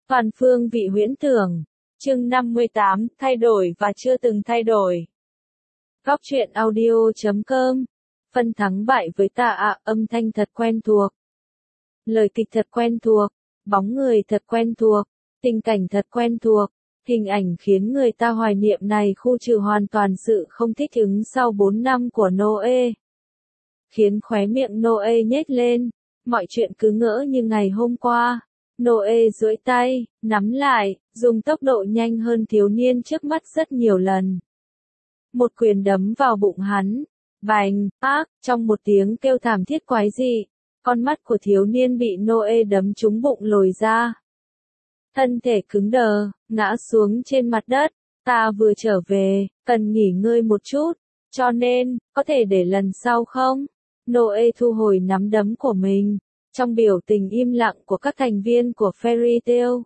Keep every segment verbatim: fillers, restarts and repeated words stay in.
Toàn phương vị huyễn tưởng. Chương năm mươi tám, thay đổi và chưa từng thay đổi. Góc truyện audio chấm com. Phân thắng bại với ta ạ, à, âm thanh thật quen thuộc. Lời kịch thật quen thuộc, bóng người thật quen thuộc, tình cảnh thật quen thuộc, hình ảnh khiến người ta hoài niệm này khu trừ hoàn toàn sự không thích ứng sau bốn năm của Noe. Khiến khóe miệng Noe nhếch lên, mọi chuyện cứ ngỡ như ngày hôm qua. Noe duỗi tay, nắm lại, dùng tốc độ nhanh hơn thiếu niên trước mắt rất nhiều lần. Một quyền đấm vào bụng hắn. Bành, ác, trong một tiếng kêu thảm thiết quái dị, con mắt của thiếu niên bị Noe đấm trúng bụng lồi ra. Thân thể cứng đờ, ngã xuống trên mặt đất. Ta vừa trở về, cần nghỉ ngơi một chút, cho nên, có thể để lần sau không? Noe thu hồi nắm đấm của mình. Trong biểu tình im lặng của các thành viên của Fairy Tail.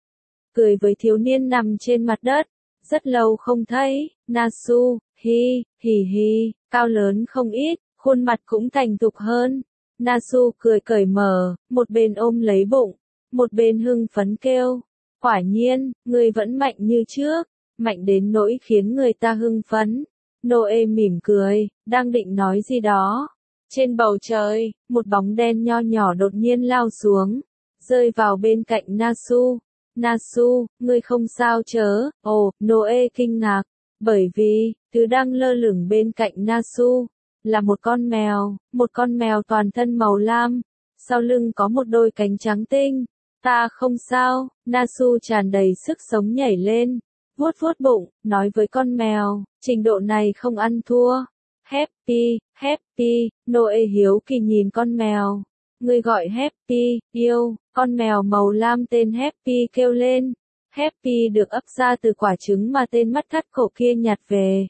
Cười với thiếu niên nằm trên mặt đất. Rất lâu không thấy, Nasu, hi, hì hì, cao lớn không ít, khuôn mặt cũng thành thục hơn. Nasu cười cởi mở, một bên ôm lấy bụng, một bên hưng phấn kêu. Quả nhiên, ngươi vẫn mạnh như trước, mạnh đến nỗi khiến người ta hưng phấn. Noe mỉm cười, đang định nói gì đó. Trên bầu trời, một bóng đen nho nhỏ đột nhiên lao xuống, rơi vào bên cạnh Nasu. Nasu, ngươi không sao chớ? Ồ, Noe kinh ngạc, bởi vì, thứ đang lơ lửng bên cạnh Nasu, là một con mèo, một con mèo toàn thân màu lam, sau lưng có một đôi cánh trắng tinh. Ta không sao, Nasu tràn đầy sức sống nhảy lên, vuốt vuốt bụng, nói với con mèo, trình độ này không ăn thua. Happy, Happy, Noe hiếu kỳ nhìn con mèo. Ngươi gọi Happy, yêu, con mèo màu lam tên Happy kêu lên. Happy được ấp ra từ quả trứng mà tên mắt thắt cổ kia nhặt về.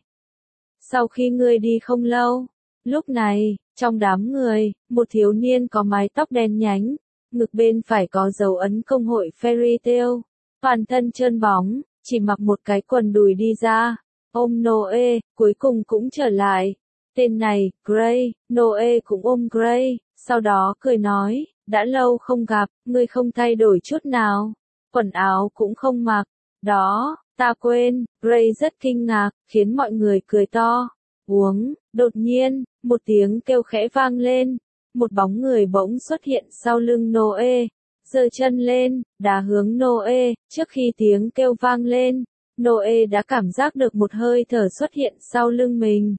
Sau khi ngươi đi không lâu, lúc này, trong đám người, một thiếu niên có mái tóc đen nhánh, ngực bên phải có dấu ấn công hội Fairy Tail, toàn thân trơn bóng, chỉ mặc một cái quần đùi đi ra, ôm Noe, cuối cùng cũng trở lại. Tên này, Gray, Noe cũng ôm Gray, sau đó cười nói, đã lâu không gặp, ngươi không thay đổi chút nào, quần áo cũng không mặc, đó, ta quên, Gray rất kinh ngạc, khiến mọi người cười to, uống, đột nhiên, một tiếng kêu khẽ vang lên, một bóng người bỗng xuất hiện sau lưng Noe, giơ chân lên, đá hướng Noe, trước khi tiếng kêu vang lên, Noe đã cảm giác được một hơi thở xuất hiện sau lưng mình.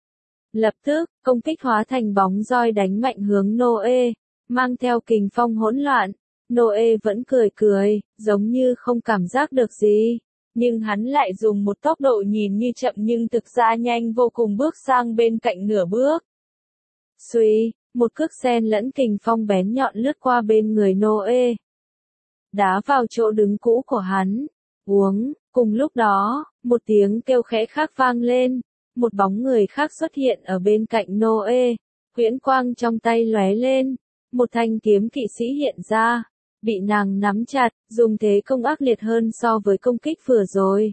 Lập tức, công kích hóa thành bóng roi đánh mạnh hướng Noe, mang theo kình phong hỗn loạn. Noe vẫn cười cười, giống như không cảm giác được gì, nhưng hắn lại dùng một tốc độ nhìn như chậm nhưng thực ra nhanh vô cùng bước sang bên cạnh nửa bước. Xuy, một cước sen lẫn kình phong bén nhọn lướt qua bên người Noe, đá vào chỗ đứng cũ của hắn. Uống, cùng lúc đó, một tiếng kêu khẽ khác vang lên. Một bóng người khác xuất hiện ở bên cạnh Noe, huyễn quang trong tay lóe lên, một thanh kiếm kỵ sĩ hiện ra, bị nàng nắm chặt, dùng thế công ác liệt hơn so với công kích vừa rồi.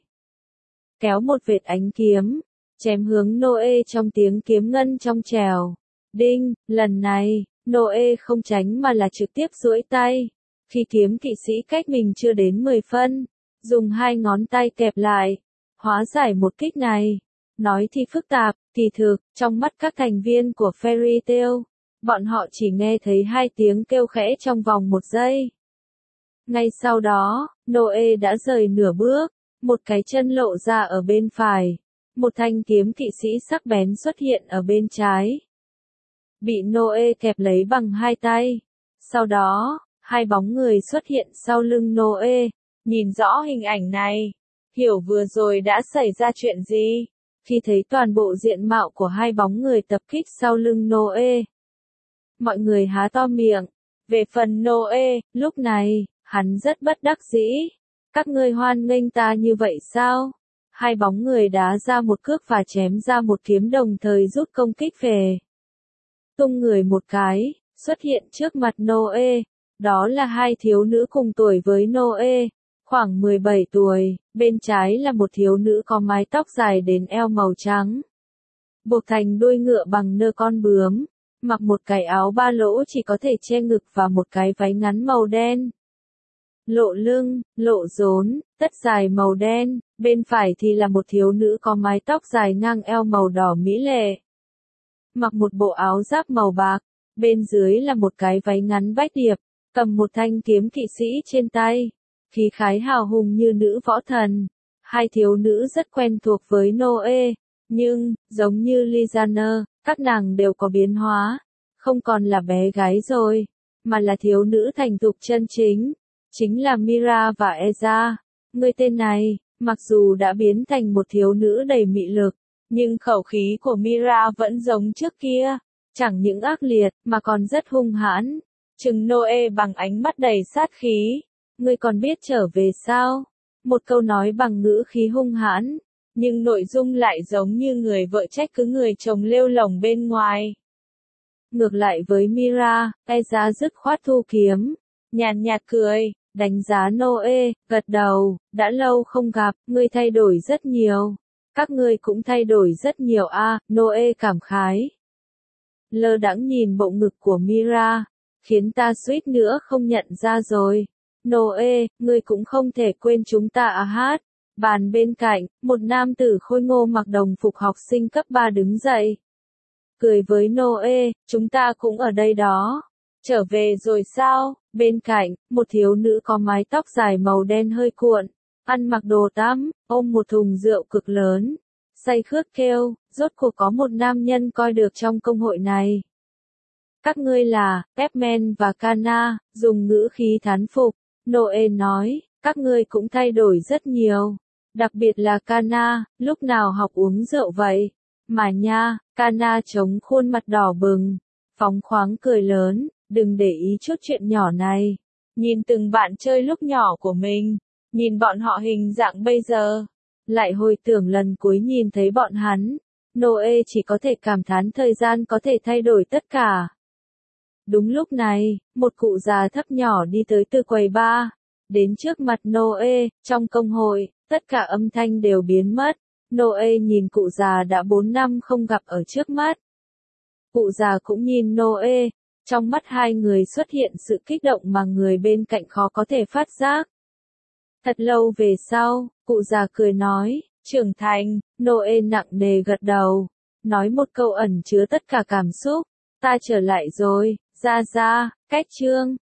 Kéo một vệt ánh kiếm, chém hướng Noe trong tiếng kiếm ngân trong trẻo. Đinh, lần này, Noe không tránh mà là trực tiếp duỗi tay, khi kiếm kỵ sĩ cách mình chưa đến mười phân, dùng hai ngón tay kẹp lại, hóa giải một kích này. Nói thì phức tạp, kỳ thực, trong mắt các thành viên của Fairy Tail, bọn họ chỉ nghe thấy hai tiếng kêu khẽ trong vòng một giây. Ngay sau đó, Noe đã rời nửa bước, một cái chân lộ ra ở bên phải, một thanh kiếm kỵ sĩ sắc bén xuất hiện ở bên trái. Bị Noe kẹp lấy bằng hai tay. Sau đó, hai bóng người xuất hiện sau lưng Noe. Nhìn rõ hình ảnh này, hiểu vừa rồi đã xảy ra chuyện gì. Khi thấy toàn bộ diện mạo của hai bóng người tập kích sau lưng Noe, mọi người há to miệng. Về phần Noe, lúc này, hắn rất bất đắc dĩ. Các ngươi hoan nghênh ta như vậy sao? Hai bóng người đá ra một cước và chém ra một kiếm đồng thời rút công kích về. Tung người một cái, xuất hiện trước mặt Noe. Đó là hai thiếu nữ cùng tuổi với Noe, khoảng mười bảy tuổi, bên trái là một thiếu nữ có mái tóc dài đến eo màu trắng, buộc thành đuôi ngựa bằng nơ con bướm, mặc một cái áo ba lỗ chỉ có thể che ngực và một cái váy ngắn màu đen. lộ lưng, lộ rốn, tất dài màu đen, bên phải thì là một thiếu nữ có mái tóc dài ngang eo màu đỏ mỹ lệ. Mặc một bộ áo giáp màu bạc, bên dưới là một cái váy ngắn bách điệp, cầm một thanh kiếm kỵ sĩ trên tay, khí khái hào hùng như nữ võ thần. Hai thiếu nữ rất quen thuộc với Noe, nhưng, giống như Lizaner, các nàng đều có biến hóa, không còn là bé gái rồi, mà là thiếu nữ thành thục chân chính, chính là Mira và Eza. Người tên này, mặc dù đã biến thành một thiếu nữ đầy mị lực, nhưng khẩu khí của Mira vẫn giống trước kia, chẳng những ác liệt, mà còn rất hung hãn, trừng Noe bằng ánh mắt đầy sát khí. Ngươi còn biết trở về sao? Một câu nói bằng ngữ khí hung hãn, nhưng nội dung lại giống như người vợ trách cứ người chồng lêu lổng bên ngoài. Ngược lại với Mira, Eza dứt khoát thu kiếm, nhàn nhạt cười, đánh giá Noe, gật đầu, đã lâu không gặp, ngươi thay đổi rất nhiều. Các ngươi cũng thay đổi rất nhiều a, à, Noe cảm khái. Lơ đãng nhìn bộ ngực của Mira, khiến ta suýt nữa không nhận ra rồi. Noe, ngươi cũng không thể quên chúng ta à hát. Bàn bên cạnh, một nam tử khôi ngô mặc đồng phục học sinh cấp ba đứng dậy. Cười với Noe, chúng ta cũng ở đây đó. Trở về rồi sao? Bên cạnh, một thiếu nữ có mái tóc dài màu đen hơi cuộn, ăn mặc đồ tắm, ôm một thùng rượu cực lớn. Say khướt kêu, rốt cuộc có một nam nhân coi được trong công hội này. Các ngươi là, Pepman và Kana, dùng ngữ khí thán phục. Noe nói, các ngươi cũng thay đổi rất nhiều. Đặc biệt là Kana, lúc nào học uống rượu vậy? Mà nha, Kana chống khuôn mặt đỏ bừng, phóng khoáng cười lớn, đừng để ý chút chuyện nhỏ này. Nhìn từng bạn chơi lúc nhỏ của mình, nhìn bọn họ hình dạng bây giờ, lại hồi tưởng lần cuối nhìn thấy bọn hắn, Noe chỉ có thể cảm thán thời gian có thể thay đổi tất cả. Đúng lúc này, một cụ già thấp nhỏ đi tới từ quầy bar, đến trước mặt Noe. Trong công hội, tất cả âm thanh đều biến mất. Noe nhìn cụ già đã bốn năm không gặp ở trước mắt. Cụ già cũng nhìn Noe, trong mắt hai người xuất hiện sự kích động mà người bên cạnh khó có thể phát giác. Thật lâu về sau, cụ già cười nói, trưởng thành. Noe nặng nề gật đầu, nói một câu ẩn chứa tất cả cảm xúc, ta trở lại rồi, ra ra, cách chương.